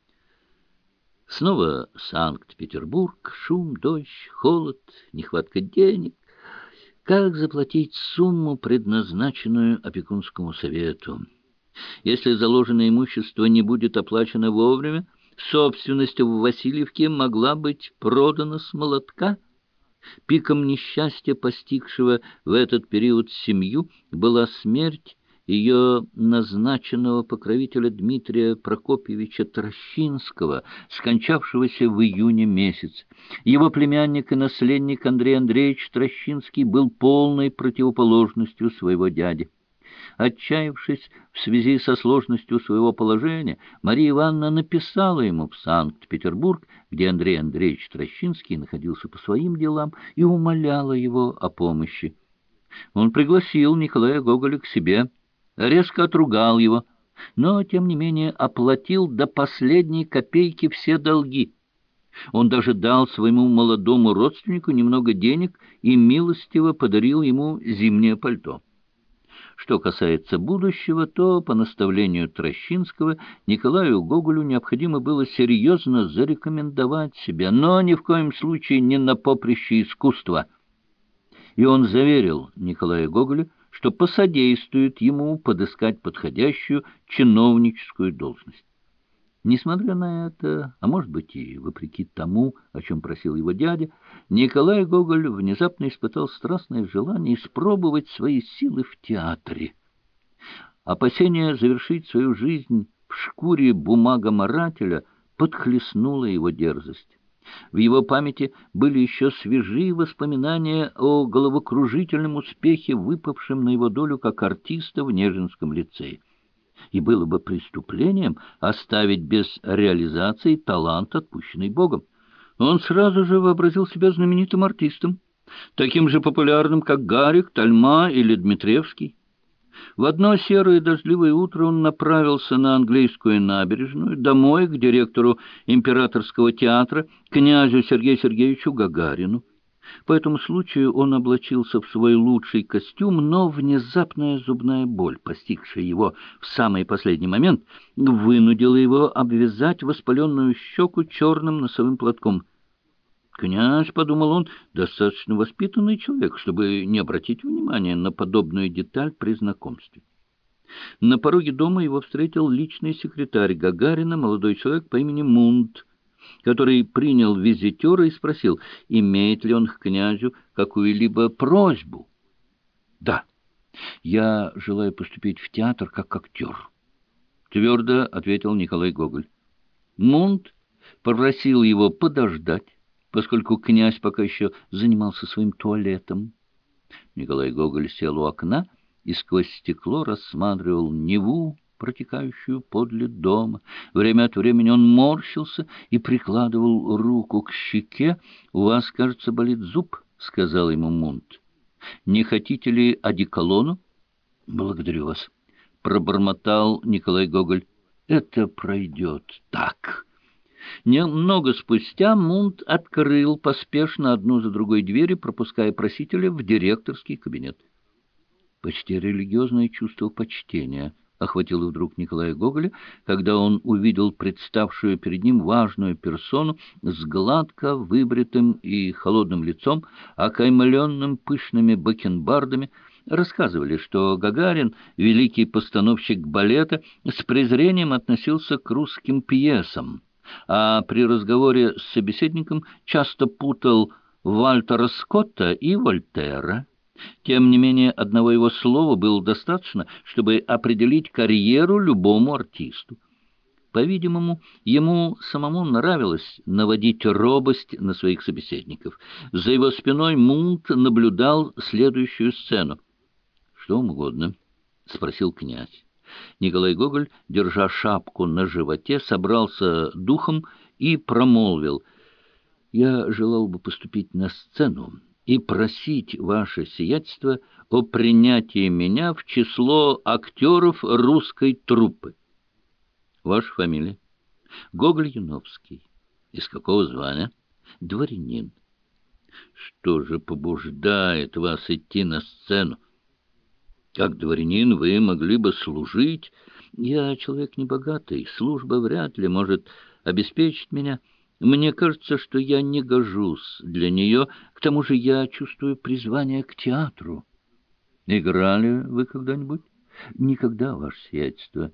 Снова Санкт-Петербург, шум, дождь, холод, нехватка денег. Как заплатить сумму, предназначенную опекунскому совету? Если заложенное имущество не будет оплачено вовремя, собственность в Васильевке могла быть продана с молотка. Пиком несчастья, постигшего в этот период семью, была смерть ее назначенного покровителя Дмитрия Прокопьевича Трощинского, скончавшегося в июне месяце. Его племянник и наследник Андрей Андреевич Трощинский был полной противоположностью своего дяди. Отчаявшись в связи со сложностью своего положения, Мария Ивановна написала ему в Санкт-Петербург, где Андрей Андреевич Трощинский находился по своим делам, и умоляла его о помощи. Он пригласил Николая Гоголя к себе, резко отругал его, но, тем не менее, оплатил до последней копейки все долги. Он даже дал своему молодому родственнику немного денег и милостиво подарил ему зимнее пальто. Что касается будущего, то, по наставлению Трощинского, Николаю Гоголю необходимо было серьезно зарекомендовать себя, но ни в коем случае не на поприще искусства. И он заверил Николая Гоголя, что посодействует ему подыскать подходящую чиновническую должность. Несмотря на это, а может быть и вопреки тому, о чем просил его дядя, Николай Гоголь внезапно испытал страстное желание испробовать свои силы в театре. Опасение завершить свою жизнь в шкуре бумагоморателя подхлестнуло его дерзость. В его памяти были еще свежие воспоминания о головокружительном успехе, выпавшем на его долю как артиста в Нежинском лицее. И было бы преступлением оставить без реализации талант, отпущенный Богом. Он сразу же вообразил себя знаменитым артистом, таким же популярным, как Гарик, Тальма или Дмитриевский. В одно серое дождливое утро он направился на Английскую набережную, домой к директору Императорского театра, князю Сергею Сергеевичу Гагарину. По этому случаю он облачился в свой лучший костюм, но внезапная зубная боль, постигшая его в самый последний момент, вынудила его обвязать воспаленную щеку черным носовым платком. «Князь, — подумал он, — достаточно воспитанный человек, чтобы не обратить внимания на подобную деталь при знакомстве». На пороге дома его встретил личный секретарь Гагарина, молодой человек по имени Мунт, который принял визитера и спросил, имеет ли он к князю какую-либо просьбу. — Да, я желаю поступить в театр как актер, — твердо ответил Николай Гоголь. Мунт попросил его подождать, поскольку князь пока еще занимался своим туалетом. Николай Гоголь сел у окна и сквозь стекло рассматривал Неву, протекающую подле дома. Время от времени он морщился и прикладывал руку к щеке. — У вас, кажется, болит зуб, — сказал ему Мунт. — Не хотите ли одеколону? — Благодарю вас, — пробормотал Николай Гоголь. — Это пройдет так. Немного спустя Мунт открыл поспешно одну за другой двери, пропуская просителя в директорский кабинет. Почти религиозное чувство почтения охватило вдруг Николая Гоголя, когда он увидел представшую перед ним важную персону с гладко выбритым и холодным лицом, окаймленным пышными бакенбардами. Рассказывали, что Гагарин, великий постановщик балета, с презрением относился к русским пьесам, а при разговоре с собеседником часто путал Вальтера Скотта и Вольтера. Тем не менее, одного его слова было достаточно, чтобы определить карьеру любому артисту. По-видимому, ему самому нравилось наводить робость на своих собеседников. За его спиной Мунт наблюдал следующую сцену. — Что вам угодно? — спросил князь. Николай Гоголь, держа шапку на животе, собрался духом и промолвил: — Я желал бы поступить на сцену и просить ваше сиятельство о принятии меня в число актеров русской труппы. Ваша фамилия? Гоголь Юновский. Из какого звания? Дворянин. Что же побуждает вас идти на сцену? Как дворянин вы могли бы служить. Я человек небогатый, служба вряд ли может обеспечить меня. Мне кажется, что я не гожусь для нее, к тому же я чувствую призвание к театру. Играли вы когда-нибудь? Никогда, ваше сиятельство.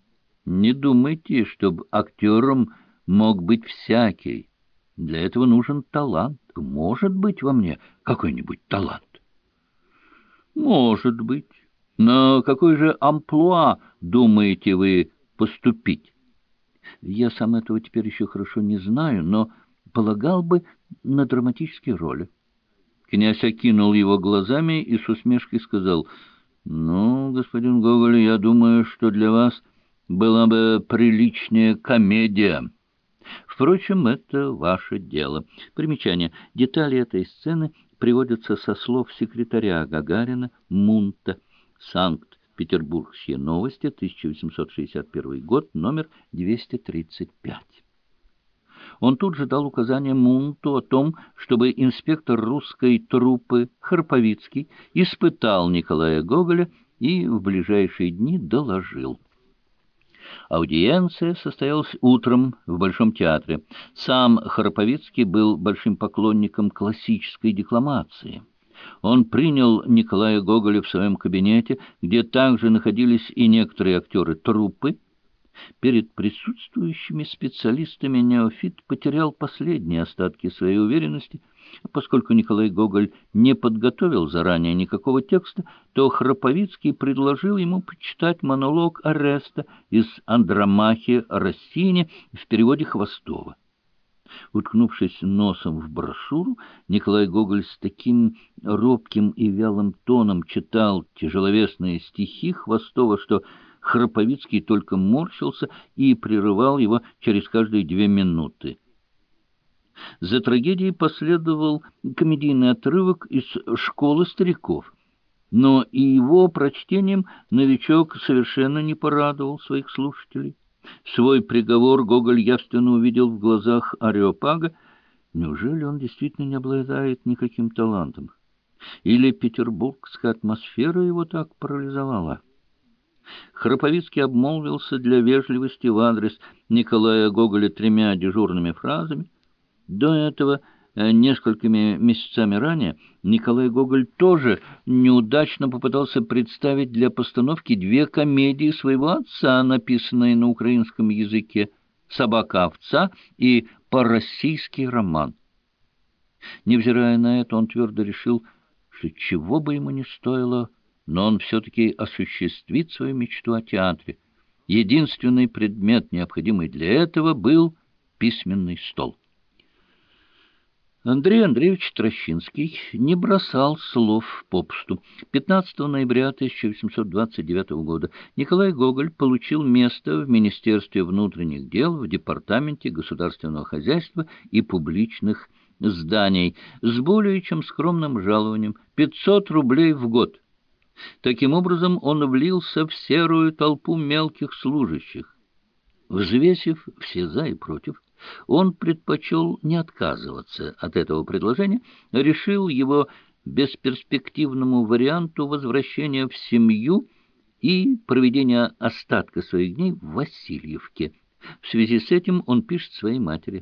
Не думайте, чтобы актером мог быть всякий. Для этого нужен талант. Может быть во мне какой-нибудь талант? Может быть. На какой же амплуа думаете вы поступить? Я сам этого теперь еще хорошо не знаю, но полагал бы на драматические роли. Князь окинул его глазами и с усмешкой сказал: «Ну, господин Гоголь, я думаю, что для вас была бы приличная комедия. Впрочем, это ваше дело». Примечание. Детали этой сцены приводятся со слов секретаря Гагарина Мунта. Санкт-Петербургские новости, тысяча восемьсот шестьдесят первый год, номер двести тридцать пять. Он тут же дал указание Мунту о том, чтобы инспектор русской труппы Харповицкий испытал Николая Гоголя и в ближайшие дни доложил. Аудиенция состоялась утром в Большом театре. Сам Харповицкий был большим поклонником классической декламации. Он принял Николая Гоголя в своем кабинете, где также находились и некоторые актеры труппы. Перед присутствующими специалистами неофит потерял последние остатки своей уверенности. Поскольку Николай Гоголь не подготовил заранее никакого текста, то Храповицкий предложил ему почитать монолог Ареста из «Андромахи Россини» в переводе Хвостова. Уткнувшись носом в брошюру, Николай Гоголь с таким робким и вялым тоном читал тяжеловесные стихи Хвостова, что Храповицкий только морщился и прерывал его через каждые две минуты. За трагедией последовал комедийный отрывок из «Школы стариков», но и его прочтением новичок совершенно не порадовал своих слушателей. Свой приговор Гоголь явственно увидел в глазах Ареопага. Неужели он действительно не обладает никаким талантом? Или петербургская атмосфера его так парализовала? Храповицкий обмолвился для вежливости в адрес Николая Гоголя тремя дежурными фразами. До этого, несколькими месяцами ранее, Николай Гоголь тоже неудачно попытался представить для постановки две комедии своего отца, написанные на украинском языке: «Собака-овца» и «По-российский роман». Невзирая на это, он твердо решил, что чего бы ему ни стоило, но он все-таки осуществит свою мечту о театре. Единственный предмет, необходимый для этого, был письменный стол. Андрей Андреевич Трощинский не бросал слов попусту. пятнадцатого ноября тысяча восемьсот двадцать девятого года Николай Гоголь получил место в Министерстве внутренних дел в Департаменте государственного хозяйства и публичных зданий с более чем скромным жалованием — пятьсот рублей в год. Таким образом, он влился в серую толпу мелких служащих. Взвесив все «за» и «против», он предпочел не отказываться от этого предложения, решил его бесперспективному варианту возвращения в семью и проведения остатка своих дней в Васильевке. В связи с этим он пишет своей матери: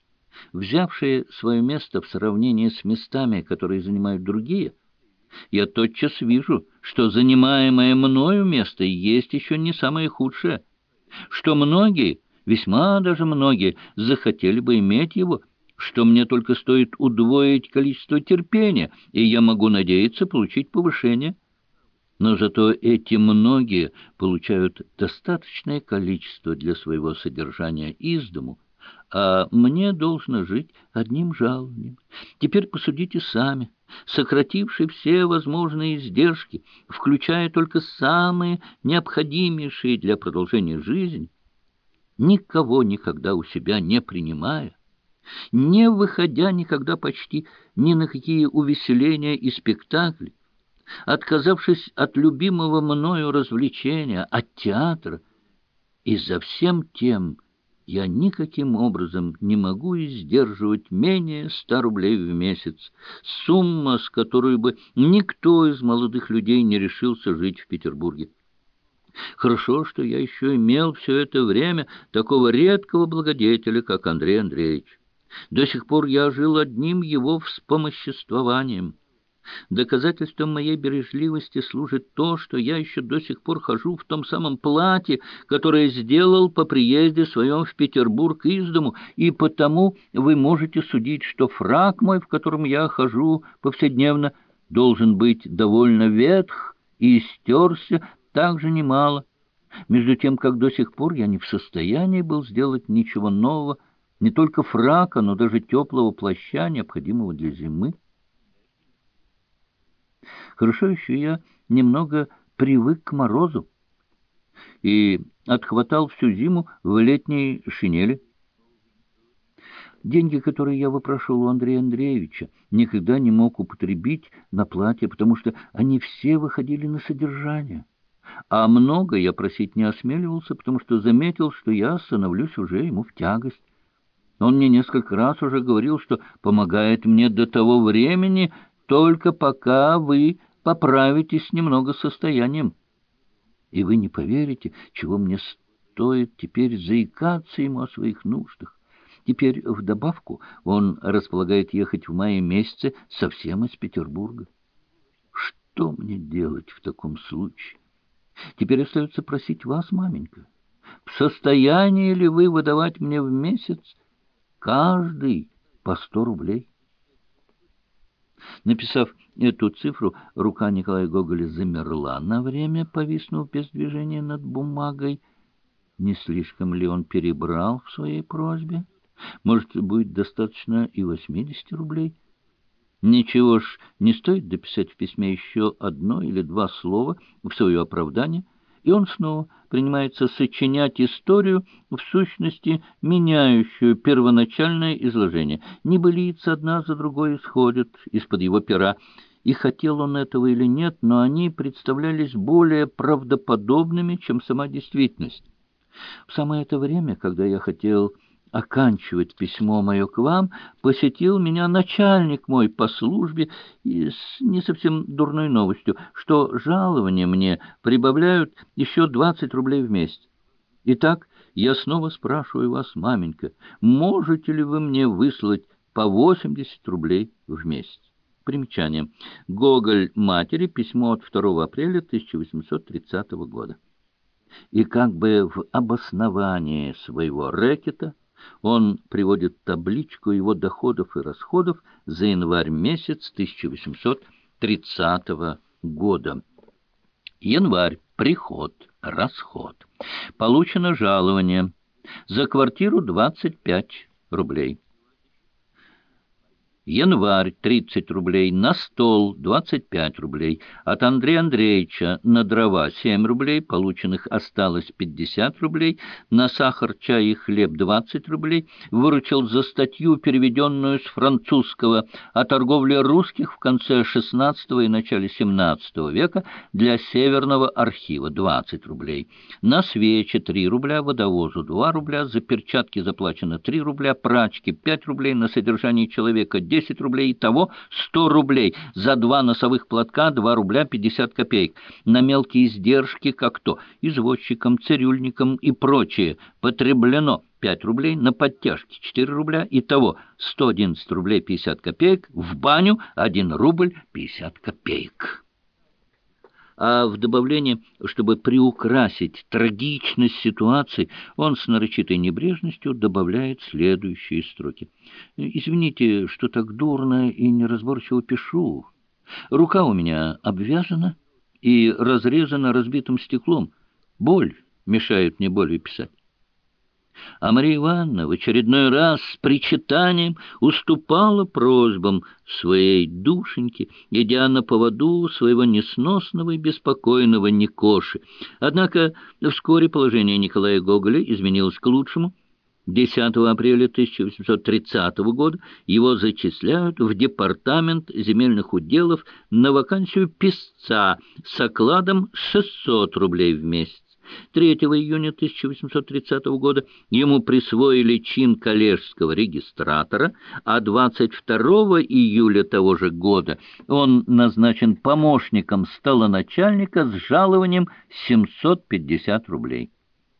«Взявшие свое место в сравнении с местами, которые занимают другие, я тотчас вижу, что занимаемое мною место есть еще не самое худшее, что многие, весьма даже многие, захотели бы иметь его, что мне только стоит удвоить количество терпения, и я могу надеяться получить повышение. Но зато эти многие получают достаточное количество для своего содержания из дому, а мне должно жить одним жалованием. Теперь посудите сами, сокративши все возможные издержки, включая только самые необходимейшие для продолжения жизни, никого никогда у себя не принимая, не выходя никогда почти ни на какие увеселения и спектакли, отказавшись от любимого мною развлечения, от театра, и за всем тем я никаким образом не могу издерживать менее ста рублей в месяц, сумма, с которой бы никто из молодых людей не решился жить в Петербурге. Хорошо, что я еще имел все это время такого редкого благодетеля, как Андрей Андреевич. До сих пор я жил одним его вспомоществованием. Доказательством моей бережливости служит то, что я еще до сих пор хожу в том самом платье, которое сделал по приезде своем в Петербург из дому, и потому вы можете судить, что фрак мой, в котором я хожу повседневно, должен быть довольно ветх и стерся также немало, между тем, как до сих пор я не в состоянии был сделать ничего нового, не только фрака, но даже теплого плаща, необходимого для зимы. Хорошо еще я немного привык к морозу и отхватал всю зиму в летней шинели. Деньги, которые я выпрашивал у Андрея Андреевича, никогда не мог употребить на платье, потому что они все выходили на содержание. А много я просить не осмеливался, потому что заметил, что я становлюсь уже ему в тягость. Он мне несколько раз уже говорил, что помогает мне до того времени, только пока вы поправитесь немного состоянием. И вы не поверите, чего мне стоит теперь заикаться ему о своих нуждах. Теперь вдобавку он располагает ехать в мае месяце совсем из Петербурга. Что мне делать в таком случае? Теперь остается просить вас, маменька, в состоянии ли вы выдавать мне в месяц каждый по сто рублей? Написав эту цифру, рука Николая Гоголя замерла на время, повиснув без движения над бумагой. Не слишком ли он перебрал в своей просьбе? Может, будет достаточно и восьмидесяти рублей? Ничего ж не стоит дописать в письме еще одно или два слова в свое оправдание, и он снова принимается сочинять историю, в сущности, меняющую первоначальное изложение. Небылицы одна за другой исходят из-под его пера, и хотел он этого или нет, но они представлялись более правдоподобными, чем сама действительность. В самое это время, когда я хотел оканчивать письмо мое к вам, посетил меня начальник мой по службе и с не совсем дурной новостью, что жалование мне прибавляют еще двадцать рублей в месяц. Итак, я снова спрашиваю вас, маменька, можете ли вы мне выслать по восемьдесят рублей в месяц? Примечание. Гоголь матери, письмо от второго апреля тысяча восемьсот тридцатого года. И как бы в обоснование своего рэкета он приводит табличку его доходов и расходов за январь месяц тысяча восемьсот тридцатого года. Январь. Приход, расход. Получено жалование. За квартиру двадцать пять рублей. Январь — тридцать рублей, на стол — двадцать пять рублей, от Андрея Андреевича на дрова — семь рублей, полученных осталось пятьдесят рублей, на сахар, чай и хлеб — двадцать рублей, выручил за статью, переведенную с французского о торговле русских в конце шестнадцатого и начале семнадцатого века для Северного архива — двадцать рублей, на свечи — три рубля, водовозу — два рубля, за перчатки заплачено три рубля, прачки — пять рублей, на содержание человека — десять рублей, итого сто рублей, за два носовых платка два рубля пятьдесят копеек, на мелкие издержки, как то извозчикам, цирюльникам и прочее, потреблено пять рублей, на подтяжки четыре рубля, итого сто одиннадцать рублей пятьдесят копеек, в баню один рубль пятьдесят копеек. А в добавление, чтобы приукрасить трагичность ситуации, он с нарочитой небрежностью добавляет следующие строки. «Извините, что так дурно и неразборчиво пишу. Рука у меня обвязана и разрезана разбитым стеклом. Боль мешает мне более писать». А Мария Ивановна в очередной раз с причитанием уступала просьбам своей душеньки, идя на поводу своего несносного и беспокойного Никоши. Однако вскоре положение Николая Гоголя изменилось к лучшему. десятого апреля тысяча восемьсот тридцатого года его зачисляют в департамент земельных уделов на вакансию писца с окладом шестьсот рублей в месяц. третьего июня тысяча восемьсот тридцатого года ему присвоили чин коллежского регистратора, а двадцать второго июля того же года он назначен помощником столоначальника с жалованием семьсот пятьдесят рублей.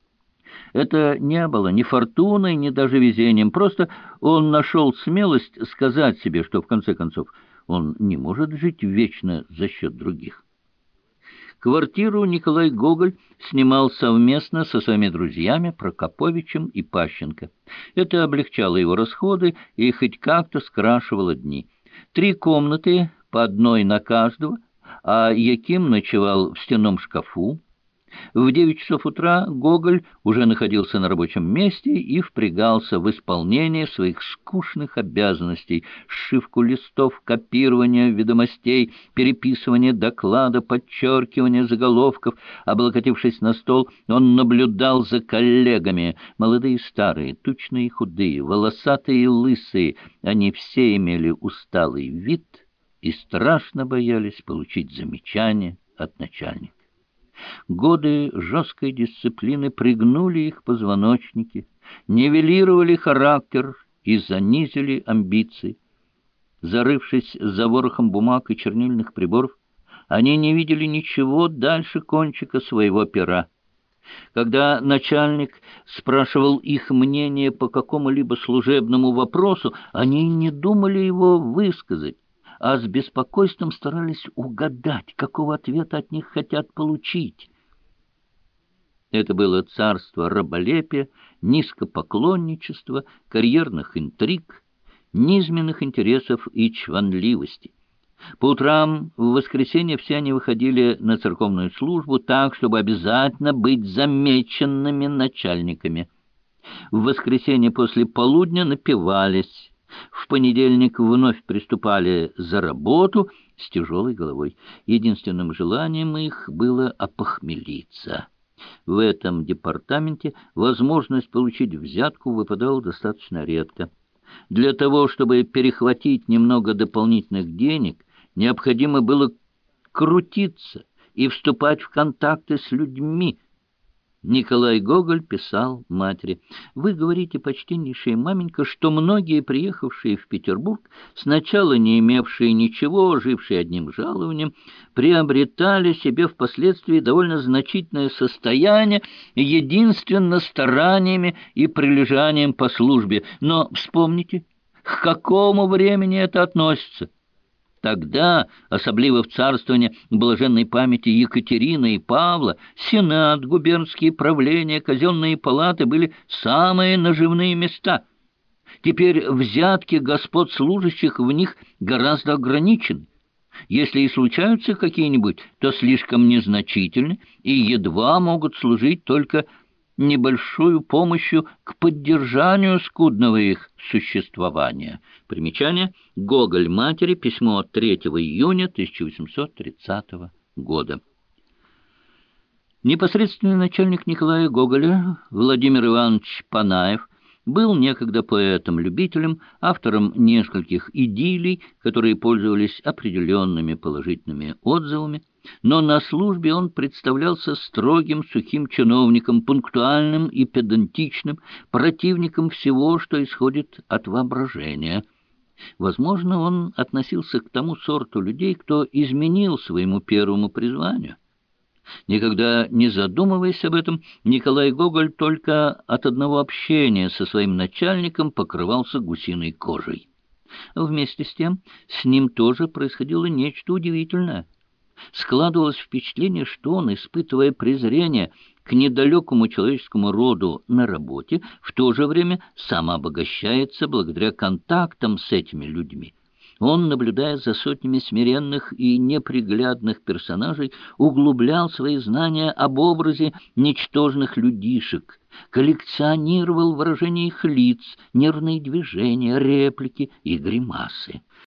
Это не было ни фортуной, ни даже везением, просто он нашел смелость сказать себе, что в конце концов он не может жить вечно за счет других. Квартиру Николай Гоголь снимал совместно со своими друзьями Прокоповичем и Пащенко. Это облегчало его расходы и хоть как-то скрашивало дни. Три комнаты, по одной на каждого, а Яким ночевал в стенном шкафу. В девять часов утра Гоголь уже находился на рабочем месте и впрягался в исполнение своих скучных обязанностей: сшивку листов, копирование ведомостей, переписывание доклада, подчеркивание заголовков. Облокотившись на стол, он наблюдал за коллегами. Молодые и старые, тучные и худые, волосатые и лысые. Они все имели усталый вид и страшно боялись получить замечание от начальника. Годы жесткой дисциплины пригнули их позвоночники, нивелировали характер и занизили амбиции. Зарывшись за ворохом бумаг и чернильных приборов, они не видели ничего дальше кончика своего пера. Когда начальник спрашивал их мнение по какому-либо служебному вопросу, они не думали его высказать, а с беспокойством старались угадать, какого ответа от них хотят получить. Это было царство раболепия, низкопоклонничества, карьерных интриг, низменных интересов и чванливости. По утрам в воскресенье все они выходили на церковную службу так, чтобы обязательно быть замеченными начальниками. В воскресенье после полудня напивались. В понедельник вновь приступали за работу с тяжелой головой. Единственным желанием их было опохмелиться. В этом департаменте возможность получить взятку выпадала достаточно редко. Для того, чтобы перехватить немного дополнительных денег, необходимо было крутиться и вступать в контакты с людьми. Николай Гоголь писал матери: «Вы говорите, почтеннейшая маменька, что многие, приехавшие в Петербург, сначала не имевшие ничего, жившие одним жалованием, приобретали себе впоследствии довольно значительное состояние единственно стараниями и прилежанием по службе. Но вспомните, к какому времени это относится? Тогда, особливо в царствовании блаженной памяти Екатерины и Павла, сенат, губернские правления, казенные палаты были самые наживные места. Теперь взятки господ служащих в них гораздо ограничены. Если и случаются какие-нибудь, то слишком незначительны и едва могут служить только небольшую помощью к поддержанию скудного их существования». Примечание. Гоголь матери. Письмо третьего июня тысяча восемьсот тридцатого года. Непосредственный начальник Николая Гоголя, Владимир Иванович Панаев, был некогда поэтом-любителем, автором нескольких идиллий, которые пользовались определенными положительными отзывами, но на службе он представлялся строгим сухим чиновником, пунктуальным и педантичным, противником всего, что исходит от воображения. Возможно, он относился к тому сорту людей, кто изменил своему первому призванию. Никогда не задумываясь об этом, Николай Гоголь только от одного общения со своим начальником покрывался гусиной кожей. Вместе с тем с ним тоже происходило нечто удивительное. Складывалось впечатление, что он, испытывая презрение к недалекому человеческому роду на работе, в то же время сам обогащается благодаря контактам с этими людьми. Он, наблюдая за сотнями смиренных и неприглядных персонажей, углублял свои знания об образе ничтожных людишек, коллекционировал выражения их лиц, нервные движения, реплики и гримасы.